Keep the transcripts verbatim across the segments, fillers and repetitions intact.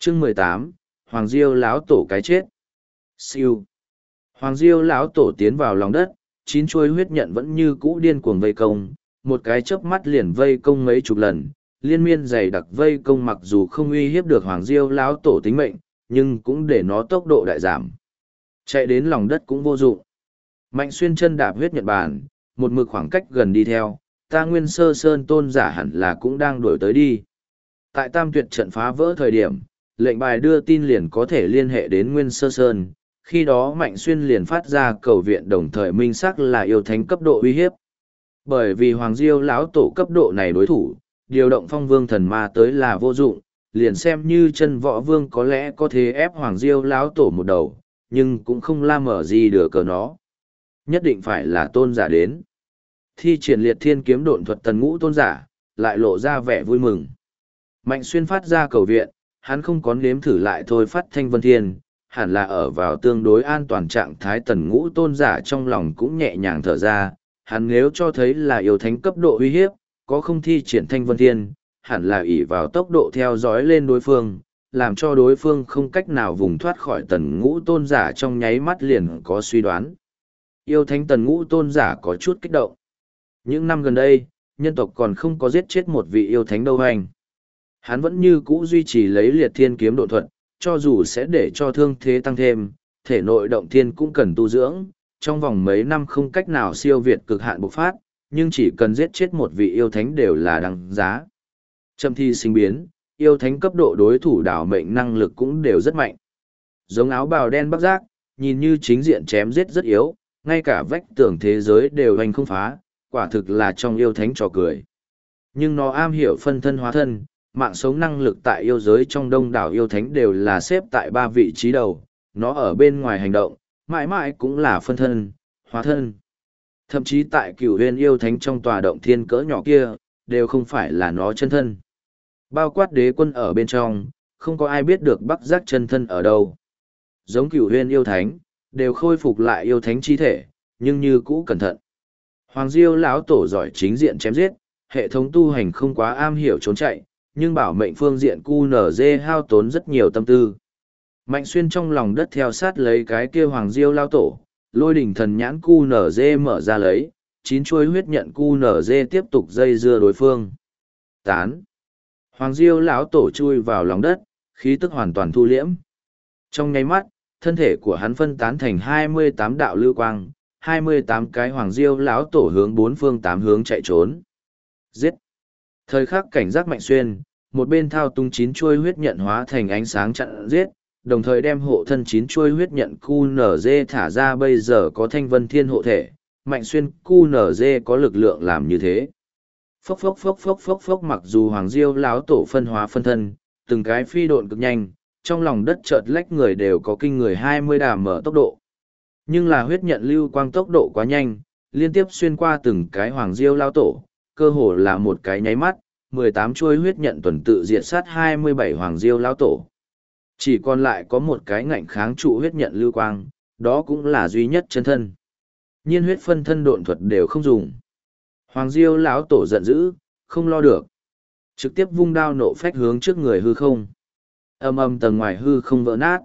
Chương mười tám, Hoàng Diêu lão tổ cái chết. Siêu. Hoàng Diêu lão tổ tiến vào lòng đất, chín chuôi huyết nhận vẫn như cũ điên cuồng vây công, một cái chớp mắt liền vây công mấy chục lần, liên miên dày đặc vây công mặc dù không uy hiếp được Hoàng Diêu lão tổ tính mệnh, nhưng cũng để nó tốc độ đại giảm. Chạy đến lòng đất cũng vô dụng. Mạnh Xuyên chân đạp huyết nhật bàn, một mực khoảng cách gần đi theo, ta Nguyên Sơ Sơn tôn giả hẳn là cũng đang đuổi tới đi. Tại Tam Tuyệt trận phá vỡ thời điểm, lệnh bài đưa tin liền có thể liên hệ đến Nguyên Sơ Sơn, khi đó Mạnh Xuyên liền phát ra cầu viện đồng thời minh xác là yêu thánh cấp độ uy hiếp. Bởi vì Hoàng Diêu lão tổ cấp độ này đối thủ, điều động phong vương thần ma tới là vô dụng, liền xem như chân võ vương có lẽ có thể ép Hoàng Diêu lão tổ một đầu, nhưng cũng không la mở gì được cờ nó. Nhất định phải là tôn giả đến. Thi triển liệt thiên kiếm độn thuật tần ngũ tôn giả, lại lộ ra vẻ vui mừng. Mạnh Xuyên phát ra cầu viện, hắn không có nếm thử lại thôi phát thanh vân thiên, hẳn là ở vào tương đối an toàn trạng thái tần ngũ tôn giả trong lòng cũng nhẹ nhàng thở ra, hắn nếu cho thấy là yêu thánh cấp độ uy hiếp, có không thi triển thanh vân thiên, hẳn là ỷ vào tốc độ theo dõi lên đối phương, làm cho đối phương không cách nào vùng thoát khỏi tần ngũ tôn giả trong nháy mắt liền có suy đoán. Yêu thánh tần ngũ tôn giả có chút kích động. Những năm gần đây, nhân tộc còn không có giết chết một vị yêu thánh đâu hành. Hắn vẫn như cũ duy trì lấy liệt thiên kiếm độ thuật, cho dù sẽ để cho thương thế tăng thêm, thể nội động thiên cũng cần tu dưỡng, trong vòng mấy năm không cách nào siêu việt cực hạn bộc phát, nhưng chỉ cần giết chết một vị yêu thánh đều là đăng giá. Châm thi sinh biến, yêu thánh cấp độ đối thủ đảo mệnh năng lực cũng đều rất mạnh. Giống áo bào đen bắc giác, nhìn như chính diện chém giết rất yếu, ngay cả vách tường thế giới đều hành không phá, quả thực là trong yêu thánh trò cười. Nhưng nó am hiểu phân thân hóa thân, mạng sống năng lực tại yêu giới trong đông đảo yêu thánh đều là xếp tại ba vị trí đầu, nó ở bên ngoài hành động, mãi mãi cũng là phân thân, hóa thân. Thậm chí tại cửu huyền yêu thánh trong tòa động thiên cỡ nhỏ kia, đều không phải là nó chân thân. Bao quát đế quân ở bên trong, không có ai biết được bắc giác chân thân ở đâu. Giống cửu huyền yêu thánh, đều khôi phục lại yêu thánh chi thể, nhưng như cũ cẩn thận. Hoàng Diêu lão tổ giỏi chính diện chém giết, hệ thống tu hành không quá am hiểu trốn chạy, nhưng bảo mệnh phương diện cu nở dê hao tốn rất nhiều tâm tư. Mạnh Xuyên trong lòng đất theo sát lấy cái kia Hoàng Diêu lão tổ, lôi đỉnh thần nhãn cu nở dê mở ra lấy, chín chuôi huyết nhận cu nở dê tiếp tục dây dưa đối phương. Tán. Hoàng Diêu lão tổ chui vào lòng đất, khí tức hoàn toàn thu liễm. Trong nháy mắt, thân thể của hắn phân tán thành hai mươi tám đạo lưu quang, hai mươi tám cái Hoàng Diêu lão tổ hướng bốn phương tám hướng chạy trốn. Giết. Thời khắc cảnh giác Mạnh Xuyên, một bên thao tung chín chuôi huyết nhận hóa thành ánh sáng chặn giết, đồng thời đem hộ thân chín chuôi huyết nhận cu nở dê thả ra. Bây giờ có thanh vân thiên hộ thể, Mạnh Xuyên cu nở dê có lực lượng làm như thế. Phốc phốc phốc phốc phốc phốc, mặc dù Hoàng Diêu lão tổ phân hóa phân thân, từng cái phi độn cực nhanh, trong lòng đất chợt lách người đều có kinh người hai mươi đà mở tốc độ. Nhưng là huyết nhận lưu quang tốc độ quá nhanh, liên tiếp xuyên qua từng cái Hoàng Diêu lão tổ, cơ hồ là một cái nháy mắt, mười tám chuôi huyết nhận tuần tự diệt sát hai mươi bảy Hoàng Diêu lão tổ. Chỉ còn lại có một cái ngạnh kháng trụ huyết nhận lưu quang, đó cũng là duy nhất chân thân. Nhiên huyết phân thân độn thuật đều không dùng. Hoàng Diêu lão tổ giận dữ, không lo được. Trực tiếp vung đao nộ phách hướng trước người hư không. Âm âm tầng ngoài hư không vỡ nát.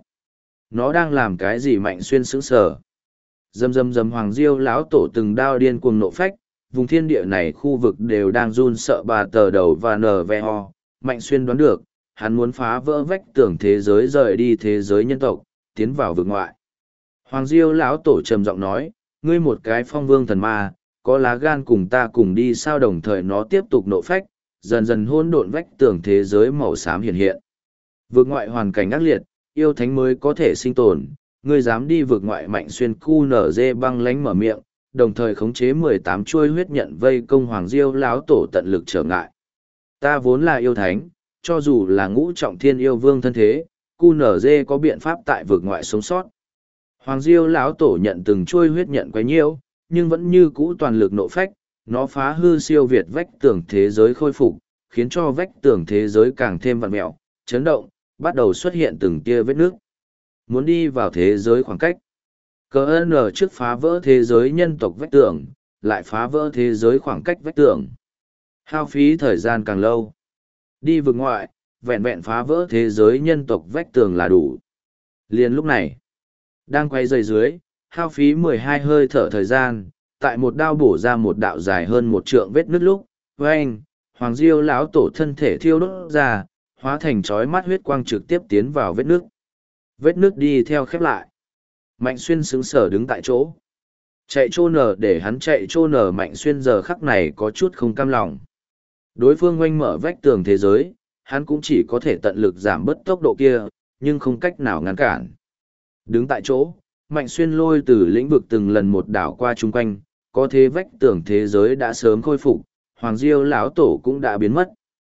Nó đang làm cái gì? Mạnh Xuyên sững sờ. Dầm dầm dầm Hoàng Diêu lão tổ từng đao điên cuồng nộ phách, vùng thiên địa này khu vực đều đang run sợ bà tờ đầu và nở ve ho. Mạnh Xuyên đoán được, hắn muốn phá vỡ vách tường thế giới rời đi thế giới nhân tộc, tiến vào vực ngoại. Hoàng Diêu lão tổ trầm giọng nói, ngươi một cái phong vương thần ma, có lá gan cùng ta cùng đi sao? Đồng thời nó tiếp tục nộ phách, dần dần hỗn độn vách tường thế giới màu xám hiện hiện. Vực ngoại hoàn cảnh ác liệt, yêu thánh mới có thể sinh tồn, ngươi dám đi vực ngoại? Mạnh Xuyên cu nở dê băng lánh mở miệng, đồng thời khống chế mười tám chuôi huyết nhận vây công Hoàng Diêu lão tổ tận lực trở ngại. Ta vốn là yêu thánh, cho dù là ngũ trọng thiên yêu vương thân thế, cu nở dê có biện pháp tại vực ngoại sống sót. Hoàng Diêu lão tổ nhận từng chuôi huyết nhận quấy nhiễu, nhưng vẫn như cũ toàn lực nộ phách, nó phá hư siêu việt vách tường thế giới khôi phục, khiến cho vách tường thế giới càng thêm vặn mẹo, chấn động, bắt đầu xuất hiện từng tia vết nước. Muốn đi vào thế giới khoảng cách. Cờ ơn ở trước phá vỡ thế giới nhân tộc vách tường, lại phá vỡ thế giới khoảng cách vách tường. Hao phí thời gian càng lâu. Đi vực ngoại, vẹn vẹn phá vỡ thế giới nhân tộc vách tường là đủ. Liền lúc này, đang quay dây dưới, hao phí mười hai hơi thở thời gian, tại một đao bổ ra một đạo dài hơn một trượng vết nứt lúc, với anh, Hoàng Diêu lão tổ thân thể thiêu đốt ra, hóa thành chói mắt huyết quang trực tiếp tiến vào vết nước. Vết nước đi theo khép lại. Mạnh Xuyên sững sờ đứng tại chỗ. Chạy trô nở để hắn chạy trô nở Mạnh Xuyên giờ khắc này có chút không cam lòng. Đối phương oanh mở vách tường thế giới, hắn cũng chỉ có thể tận lực giảm bớt tốc độ kia, nhưng không cách nào ngăn cản. Đứng tại chỗ, Mạnh Xuyên lôi từ lĩnh vực từng lần một đảo qua chung quanh, có thế vách tường thế giới đã sớm khôi phục, Hoàng Diêu lão tổ cũng đã biến mất.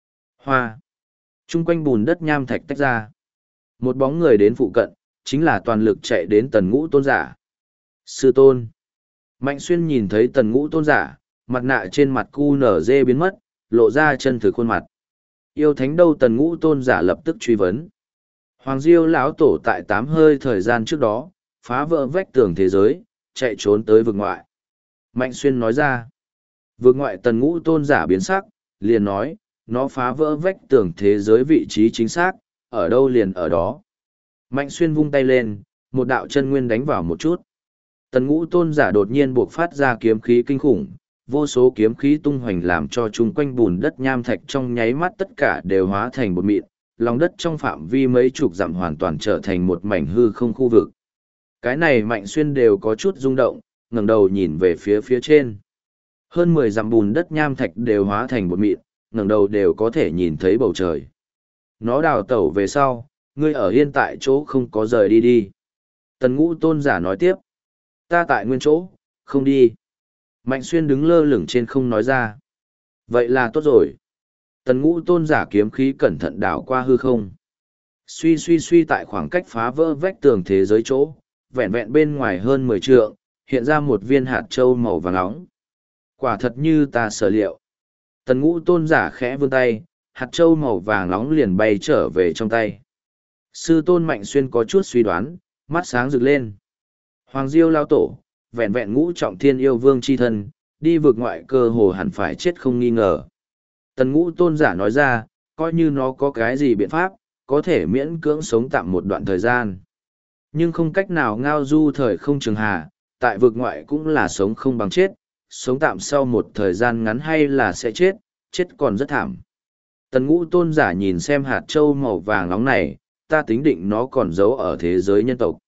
Hoa. Chung quanh bùn đất nham thạch tách ra. Một bóng người đến phụ cận, chính là toàn lực chạy đến tần ngũ tôn giả. Sư tôn. Mạnh Xuyên nhìn thấy tần ngũ tôn giả, mặt nạ trên mặt cu nở dê biến mất, lộ ra chân thực khuôn mặt. Yêu thánh đâu tần ngũ tôn giả lập tức truy vấn. Hoàng Diêu lão tổ tại tám hơi thời gian trước đó, phá vỡ vách tường thế giới, chạy trốn tới vực ngoại. Mạnh Xuyên nói ra. Vực ngoại tần ngũ tôn giả biến sắc, liền nói, nó phá vỡ vách tường thế giới vị trí chính xác, ở đâu liền ở đó. Mạnh Xuyên vung tay lên, một đạo chân nguyên đánh vào một chút. Tần ngũ tôn giả đột nhiên buộc phát ra kiếm khí kinh khủng, vô số kiếm khí tung hoành làm cho chung quanh bùn đất nham thạch trong nháy mắt tất cả đều hóa thành bột mịn, lòng đất trong phạm vi mấy chục dặm hoàn toàn trở thành một mảnh hư không khu vực. Cái này Mạnh Xuyên đều có chút rung động, ngẩng đầu nhìn về phía phía trên. Hơn mười dặm bùn đất nham thạch đều hóa thành bột mịn, ngẩng đầu đều có thể nhìn thấy bầu trời. Nó đào tẩu về sau, ngươi ở yên tại chỗ không có rời đi đi. Tần ngũ tôn giả nói tiếp. Ta tại nguyên chỗ, không đi. Mạnh Xuyên đứng lơ lửng trên không nói ra. Vậy là tốt rồi. Tần ngũ tôn giả kiếm khí cẩn thận đảo qua hư không. Suy suy suy tại khoảng cách phá vỡ vách tường thế giới chỗ, vẹn vẹn bên ngoài hơn mười trượng, hiện ra một viên hạt châu màu vàng nóng. Quả thật như ta sở liệu. Tần ngũ tôn giả khẽ vươn tay, hạt châu màu vàng nóng liền bay trở về trong tay. Sư tôn Mạnh Xuyên có chút suy đoán, mắt sáng rực lên. Hoàng Diêu lao tổ, vẹn vẹn ngũ trọng thiên yêu vương chi thân, đi vượt ngoại cơ hồ hẳn phải chết không nghi ngờ. Tần ngũ tôn giả nói ra, coi như nó có cái gì biện pháp, có thể miễn cưỡng sống tạm một đoạn thời gian. Nhưng không cách nào ngao du thời không trường hà, tại vực ngoại cũng là sống không bằng chết, sống tạm sau một thời gian ngắn hay là sẽ chết, chết còn rất thảm. Tần ngũ tôn giả nhìn xem hạt châu màu vàng nóng này, ta tính định nó còn giấu ở thế giới nhân tộc.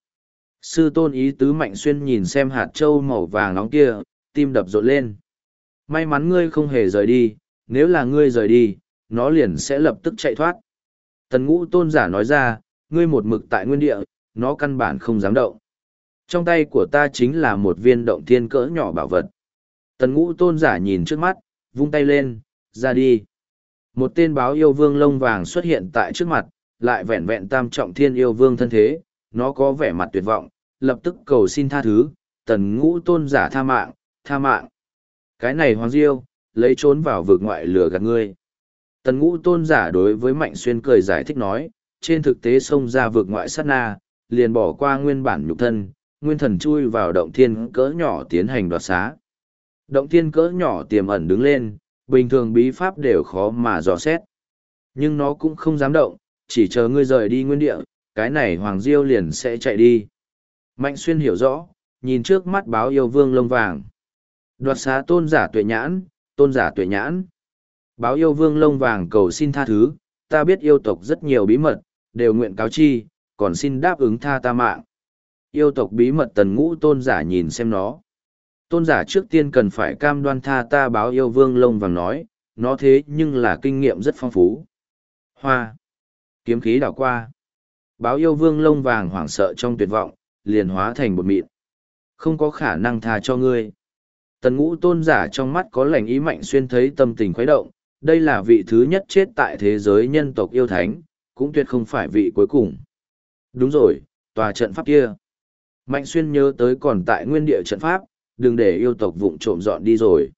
Sư tôn ý tứ Mạnh Xuyên nhìn xem hạt châu màu vàng nóng kia, tim đập rộn lên. May mắn ngươi không hề rời đi, nếu là ngươi rời đi, nó liền sẽ lập tức chạy thoát. Tần ngũ tôn giả nói ra, ngươi một mực tại nguyên địa, nó căn bản không dám động. Trong tay của ta chính là một viên động thiên cỡ nhỏ bảo vật. Tần ngũ tôn giả nhìn trước mắt, vung tay lên, ra đi. Một tên báo yêu vương lông vàng xuất hiện tại trước mặt, lại vẹn vẹn tam trọng thiên yêu vương thân thế, nó có vẻ mặt tuyệt vọng, lập tức cầu xin tha thứ, tần ngũ tôn giả tha mạng, tha mạng. Cái này Hoàng Diêu, lấy trốn vào vực ngoại lừa gạt ngươi. Tần ngũ tôn giả đối với Mạnh Xuyên cười giải thích nói, trên thực tế xông ra vực ngoại sát na, liền bỏ qua nguyên bản nhục thân, nguyên thần chui vào động thiên cỡ nhỏ tiến hành đoạt xá. Động thiên cỡ nhỏ tiềm ẩn đứng lên, bình thường bí pháp đều khó mà dò xét. Nhưng nó cũng không dám động, chỉ chờ ngươi rời đi nguyên địa, cái này Hoàng Diêu liền sẽ chạy đi. Mạnh Xuyên hiểu rõ, nhìn trước mắt báo yêu vương lông vàng. Đoạt xá tôn giả tuệ nhãn, tôn giả tuệ nhãn. Báo yêu vương lông vàng cầu xin tha thứ, ta biết yêu tộc rất nhiều bí mật, đều nguyện cáo chi, còn xin đáp ứng tha ta mạng. Yêu tộc bí mật tần ngũ tôn giả nhìn xem nó. Tôn giả trước tiên cần phải cam đoan tha ta báo yêu vương lông vàng nói, nó thế nhưng là kinh nghiệm rất phong phú. Hoa. Kiếm khí đảo qua. Báo yêu vương lông vàng hoảng sợ trong tuyệt vọng, liền hóa thành bột mịn. Không có khả năng tha cho ngươi. Tần ngũ tôn giả trong mắt có lành ý Mạnh Xuyên thấy tâm tình khuấy động, đây là vị thứ nhất chết tại thế giới nhân tộc yêu thánh, cũng tuyệt không phải vị cuối cùng. Đúng rồi, tòa trận pháp kia. Mạnh Xuyên nhớ tới còn tại nguyên địa trận pháp, đừng để yêu tộc vụng trộm dọn đi rồi.